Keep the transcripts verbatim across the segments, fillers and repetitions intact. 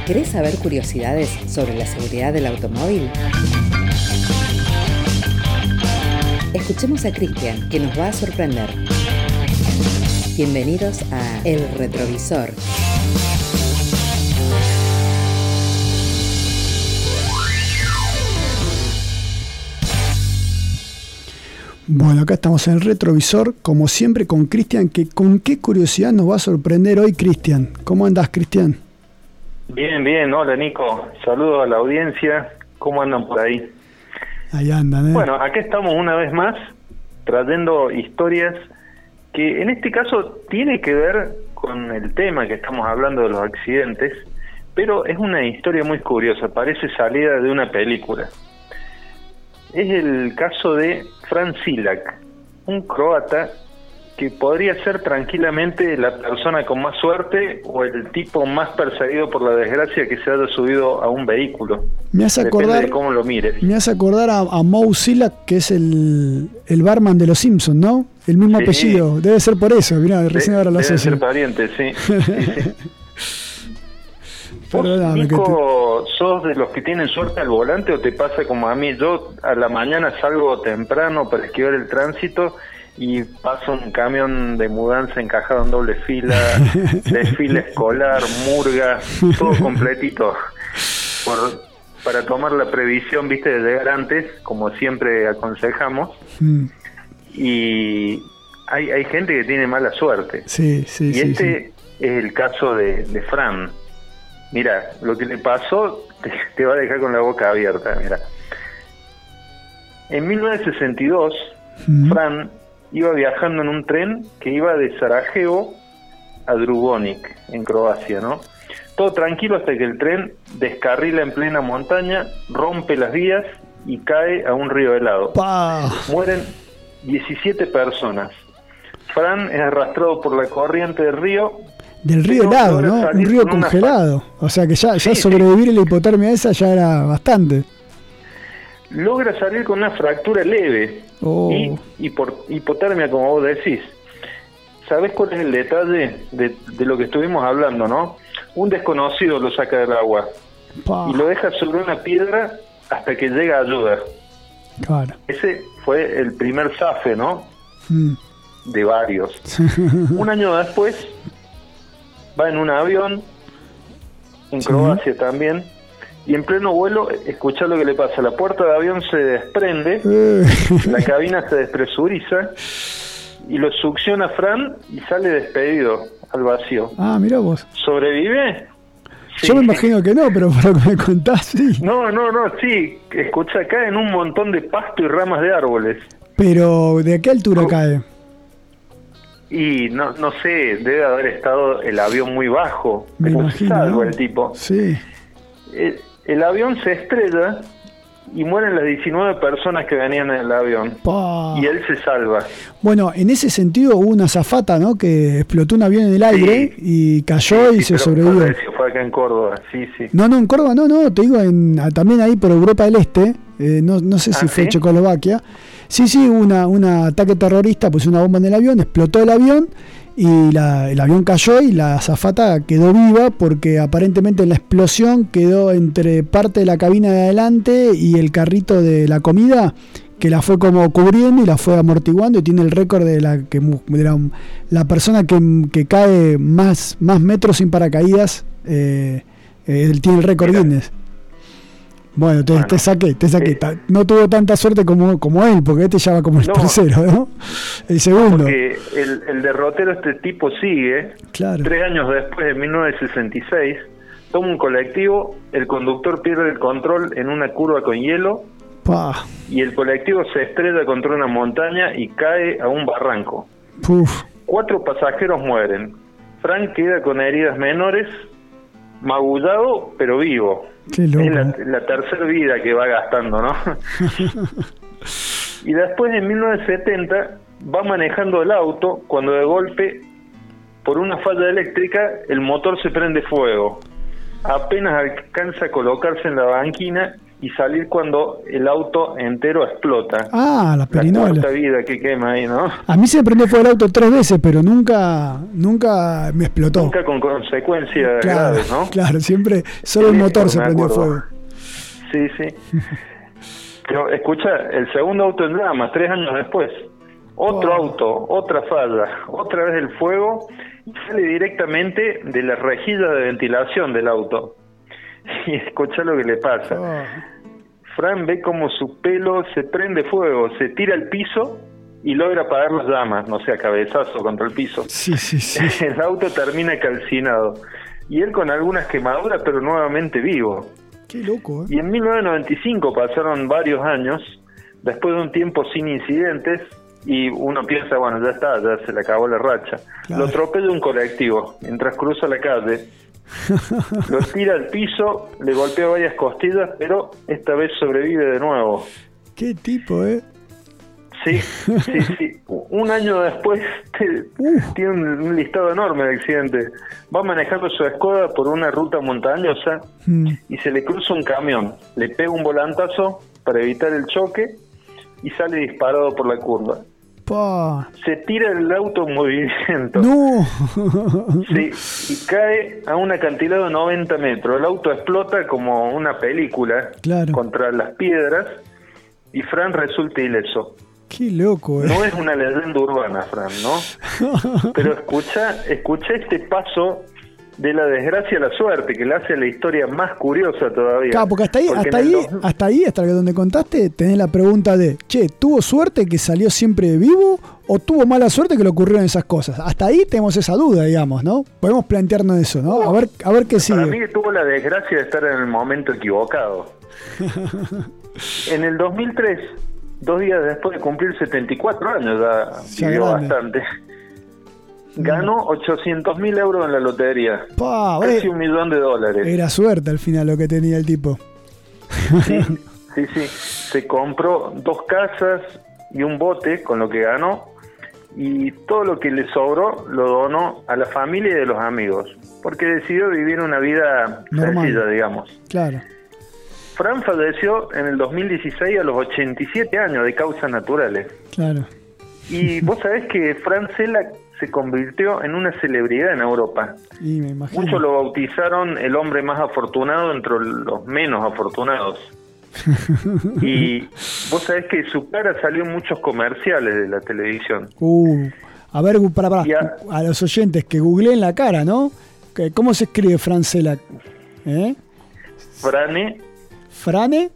¿Querés saber curiosidades sobre la seguridad del automóvil? Escuchemos a Cristian, que nos va a sorprender. Bienvenidos a El Retrovisor. Bueno, acá estamos en El Retrovisor, como siempre con Cristian, que con qué curiosidad nos va a sorprender hoy, Cristian. ¿Cómo andás, Cristian? Bien, bien, hola Nico, saludos a la audiencia, ¿cómo andan por ahí? Ahí andan, ¿eh? Bueno, acá estamos una vez más trayendo historias que en este caso tiene que ver con el tema que estamos hablando de los accidentes, pero es una historia muy curiosa, parece salida de una película. Es el caso de Fran Silak, un croata que podría ser tranquilamente la persona con más suerte o el tipo más perseguido por la desgracia que se haya subido a un vehículo. Me hace Depende acordar, de cómo lo mires. Me hace acordar a, a Moe Silak, que es el, el barman de los Simpsons, ¿no? El mismo Sí. apellido, debe ser por eso, mirá, recién De, ahora lo deben asocio. ser parientes, sí. sí, sí. ¿Vos, Perdóname, Nico, sos de los que tienen suerte al volante o te pasa como a mí? Yo a la mañana salgo temprano para esquivar el tránsito y paso un camión de mudanza encajado en doble fila, desfile escolar, murga, todo completito, por, para tomar la previsión, viste, de llegar antes, como siempre aconsejamos, Mm. y hay, hay gente que tiene mala suerte. Sí, sí, y sí, este sí. es el caso de, de Fran. Mira, lo que le pasó te, te va a dejar con la boca abierta. Mira, en mil novecientos sesenta y dos, Mm. Fran iba viajando en un tren que iba de Sarajevo a Dubrovnik, en Croacia, ¿no? Todo tranquilo hasta que el tren descarrila en plena montaña, rompe las vías y cae a un río helado. Pa. Mueren diecisiete personas. Fran es arrastrado por la corriente del río. Del río pero helado, logra ¿no? Un salir río con una congelado. O sea que ya, ya Sí, sobrevivir a la hipotermia esa ya era bastante. Logra salir con una fractura leve Oh. y, y por hipotermia, como vos decís. ¿Sabés cuál es el detalle de, de lo que estuvimos hablando, no? Un desconocido lo saca del agua Pa. y lo deja sobre una piedra hasta que llega ayuda. Claro. Ese fue el primer zafe, ¿no? Mm. De varios. Un año después va en un avión en Sí. Croacia también, y en pleno vuelo escuchá lo que le pasa. La puerta de avión se desprende, Eh. la cabina se despresuriza y lo succiona Fran y sale despedido al vacío. Ah, mirá vos. ¿Sobrevive? Sí. Yo me imagino que no, pero por lo que me contás, sí. No, no, no, sí, escucha, cae en un montón de pasto y ramas de árboles. Pero, ¿de qué altura Co- cae? Y no no sé, debe haber estado el avión muy bajo, Me pero imagino, salvo ¿no? el tipo. Sí. El, el avión se estrella y mueren las diecinueve personas que venían en el avión. Pa. Y él se salva. Bueno, en ese sentido hubo una azafata, ¿no? Que explotó un avión en el aire y cayó y Sí, se pero sobrevivió. fue, fue acá en Córdoba, sí, sí. No, no, en Córdoba, no, no, te digo, en, a- también ahí por Europa del Este, eh, no, no sé si ¿Ah, fue sí? Checoslovaquia. Sí, sí, hubo una, un ataque terrorista, pues una bomba en el avión, explotó el avión y la, el avión cayó y la azafata quedó viva porque aparentemente en la explosión quedó entre parte de la cabina de adelante y el carrito de la comida, que la fue como cubriendo y la fue amortiguando, y tiene el récord de la que mu- de la, la persona que, que cae más, más metros sin paracaídas, eh, eh, él tiene el récord Mira. Guinness. Bueno, te, Bueno, te saqué, te saqué. eh, Ta- no tuvo tanta suerte como, como él, porque este ya va como el No. tercero, ¿no? El segundo. Porque el, el derrotero, este tipo, sigue. Claro. Tres años después, en mil novecientos sesenta y seis, toma un colectivo, el conductor pierde el control en una curva con hielo Pa. y el colectivo se estrella contra una montaña y cae a un barranco. Puf. Cuatro pasajeros mueren. Frank queda con heridas menores, magullado pero vivo. Qué loco. Es la, la tercera vida que va gastando, ¿no? Y después, en mil novecientos setenta, va manejando el auto cuando de golpe, por una falla eléctrica, el motor se prende fuego. Apenas alcanza a colocarse en la banquina y salir cuando el auto entero explota. Ah, la perinola. La cuarta vida que quema ahí, ¿no? A mí se me prendió fuego el auto tres veces, pero nunca nunca me explotó. Nunca con consecuencias claro, graves, ¿no? Claro, siempre solo el motor se prendió fuego. Sí, sí. Pero escucha, el segundo auto en llamas, tres años después. Otro oh. auto, otra falla, otra vez el fuego, y sale directamente de la rejilla de ventilación del auto. Y escucha lo que le pasa. Oh. Fran ve como su pelo se prende fuego, se tira al piso y logra apagar las llamas, no sé, a cabezazo contra el piso. Sí, sí, sí. El auto termina calcinado. Y él con algunas quemaduras, pero nuevamente vivo. Qué loco, ¿eh? Y en mil novecientos noventa y cinco pasaron varios años, después de un tiempo sin incidentes, y uno piensa, bueno, ya está, ya se le acabó la racha. Claro. Lo atropella un colectivo mientras cruza la calle, lo tira al piso, le golpea varias costillas, pero esta vez sobrevive de nuevo. Qué tipo, ¿eh? Sí, sí, sí. Un año después te, uh. tiene un, un listado enorme de accidentes. Va manejando su Skoda por una ruta montañosa mm. y se le cruza un camión. Le pega un volantazo para evitar el choque y sale disparado por la curva. Pa. Se tira del auto en movimiento. No. Sí, y cae a un acantilado de noventa metros. El auto explota como una película claro. contra las piedras y Fran resulta ileso. Qué loco, eh. No es una leyenda urbana, Fran, ¿no? Pero escucha, escucha este paso de la desgracia a la suerte, que le hace la historia más curiosa todavía. Claro, porque hasta ahí, porque hasta ahí, dos... hasta ahí, hasta donde contaste, tenés la pregunta de, che, ¿tuvo suerte que salió siempre vivo o tuvo mala suerte que le ocurrieron esas cosas? Hasta ahí tenemos esa duda, digamos, ¿no? Podemos plantearnos eso, ¿no? A ver, a ver qué sigue. Para mí tuvo la desgracia de estar en el momento equivocado. En el dos mil tres, dos días después de cumplir setenta y cuatro años, ya vivió bastante, ganó ochocientos mil euros en la lotería. Pa, casi eh, un millón de dólares. Era suerte al final lo que tenía el tipo. Sí, sí, sí. Se compró dos casas y un bote con lo que ganó, y todo lo que le sobró lo donó a la familia y de los amigos, porque decidió vivir una vida normal, sencilla, digamos. Claro. Fran falleció en el dos mil dieciséis a los ochenta y siete años de causas naturales. Claro. Y vos sabés que Fran Selak se convirtió en una celebridad en Europa. Y me imagino. Muchos lo bautizaron el hombre más afortunado entre los menos afortunados. Y vos sabés que su cara salió en muchos comerciales de la televisión. Uh, a ver, para, para, a, a los oyentes que googleen la cara, ¿no? ¿Cómo se escribe Fran Selak? ¿Eh? Frane. Frane.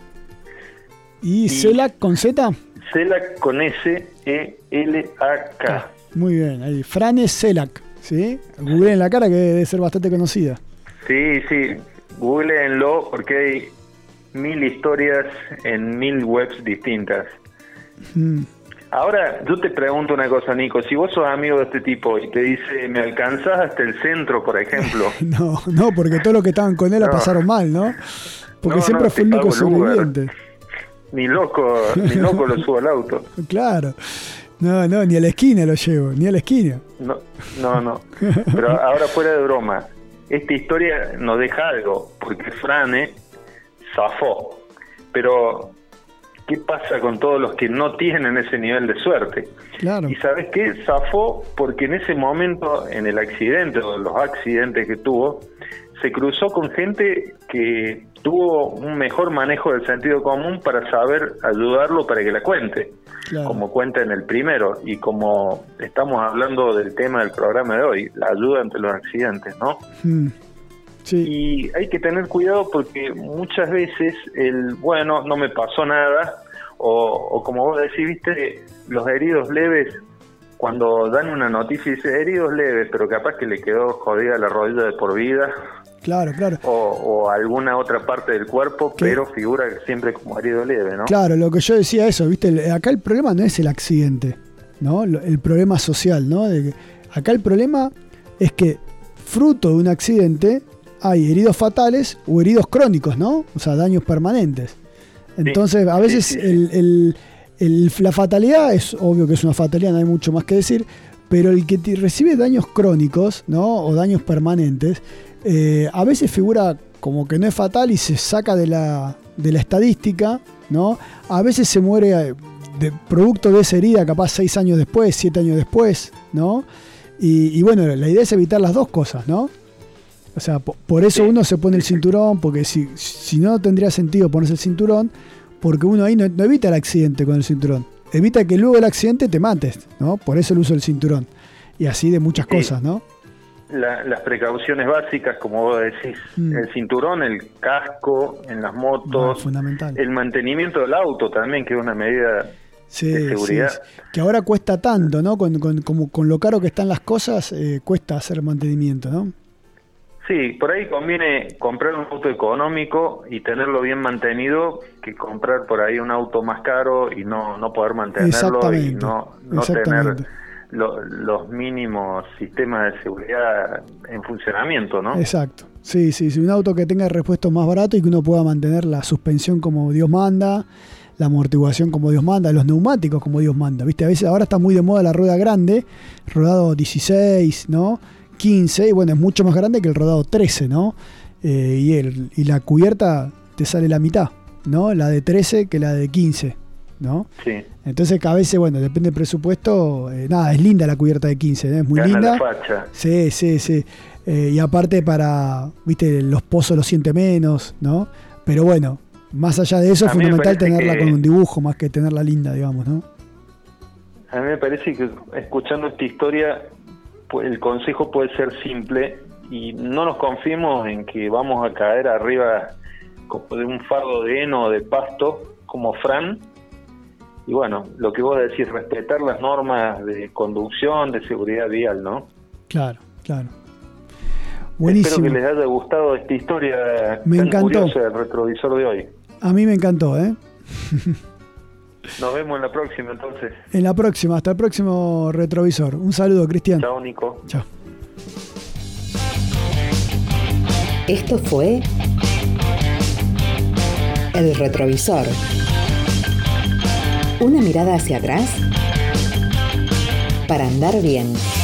¿Y, y Selak con Z? Selak con S E L A K. Ah, muy bien, ahí. Frane Selak, ¿sí? Googleen la cara que debe ser bastante conocida. Sí, sí. Googleenlo porque hay mil historias en mil webs distintas. Mm. Ahora, yo te pregunto una cosa, Nico. Si vos sos amigo de este tipo y te dice, ¿me alcanzás hasta el centro, por ejemplo? no, no, porque todos los que estaban con él la no. pasaron mal, ¿no? Porque no, siempre no, fue el único sobreviviente. Ni loco, ni loco lo subo al auto. Claro. No, no, ni a la esquina lo llevo, ni a la esquina. No, no, no. Pero ahora fuera de broma, esta historia nos deja algo, porque Frane zafó. Pero, ¿qué pasa con todos los que no tienen ese nivel de suerte? Claro. Y ¿sabes qué? Zafó porque en ese momento, en el accidente o los accidentes que tuvo, se cruzó con gente que tuvo un mejor manejo del sentido común para saber ayudarlo para que la cuente, claro. Como cuenta en el primero, y como estamos hablando del tema del programa de hoy, la ayuda ante los accidentes, ¿no? Mm. Sí. Y hay que tener cuidado porque muchas veces el, bueno, no me pasó nada, o, o como vos decís, viste, los heridos leves, cuando dan una noticia y dice heridos leves, pero capaz que le quedó jodida la rodilla de por vida. Claro, claro. O, o alguna otra parte del cuerpo, ¿qué? Pero figura siempre como herido leve, ¿no? Claro, lo que yo decía eso, viste, acá el problema no es el accidente, ¿no? El problema social, ¿no? De que acá el problema es que fruto de un accidente hay heridos fatales o heridos crónicos, ¿no? O sea, daños permanentes. Entonces, sí, a veces sí, sí, el, el, el, la fatalidad es obvio que es una fatalidad, no hay mucho más que decir, pero el que te recibe daños crónicos, ¿no? O daños permanentes, eh, a veces figura como que no es fatal y se saca de la, de la estadística, ¿no? A veces se muere de producto de esa herida, capaz seis años después, siete años después, ¿no? Y, y bueno, la idea es evitar las dos cosas, ¿no? O sea, por, por eso uno se pone el cinturón, porque si, si no tendría sentido ponerse el cinturón, porque uno ahí no, no evita el accidente con el cinturón, evita que luego del accidente te mates, ¿no? Por eso el uso del cinturón. Y así de muchas sí. cosas, ¿no? La, las precauciones básicas, como vos decís, mm. el cinturón, el casco en las motos, no, fundamental. El mantenimiento del auto también, que es una medida sí, de seguridad. Sí, sí. Que ahora cuesta tanto, ¿no? Con, con, como, con lo caro que están las cosas, eh, cuesta hacer mantenimiento, ¿no? Sí, por ahí conviene comprar un auto económico y tenerlo bien mantenido que comprar por ahí un auto más caro y no, no poder mantenerlo y no, no tener lo, los mínimos sistemas de seguridad en funcionamiento, ¿no? Exacto. Sí, sí, sí, un auto que tenga repuestos más baratos y que uno pueda mantener la suspensión como Dios manda, la amortiguación como Dios manda, los neumáticos como Dios manda, ¿viste? A veces ahora está muy de moda la rueda grande, rodado dieciséis, ¿no? quince, y bueno, es mucho más grande que el rodado trece, ¿no? Eh, y, el, y la cubierta te sale la mitad, ¿no? La de trece que la de quince, ¿no? Sí. Entonces, que a veces, bueno, depende del presupuesto, eh, nada, es linda la cubierta de quince, ¿eh? Es muy Gana linda. La facha. Sí, sí, sí. Eh, y aparte para, viste, los pozos los siente menos, ¿no? Pero bueno, más allá de eso, es fundamental tenerla que... con un dibujo más que tenerla linda, digamos, ¿no? A mí me parece que escuchando esta historia, el consejo puede ser simple y no nos confiemos en que vamos a caer arriba como de un fardo de heno o de pasto como Fran. Y bueno, lo que vos decís, respetar las normas de conducción, de seguridad vial, ¿no? Claro, claro. Buenísimo. Espero que les haya gustado esta historia me tan encantó. curiosa del retrovisor de hoy. A mí me encantó, ¿eh? Nos vemos en la próxima, entonces. En la próxima, hasta el próximo retrovisor. Un saludo, Cristian. Chao, Nico. Chao. Esto fue El Retrovisor. Una mirada hacia atrás para andar bien.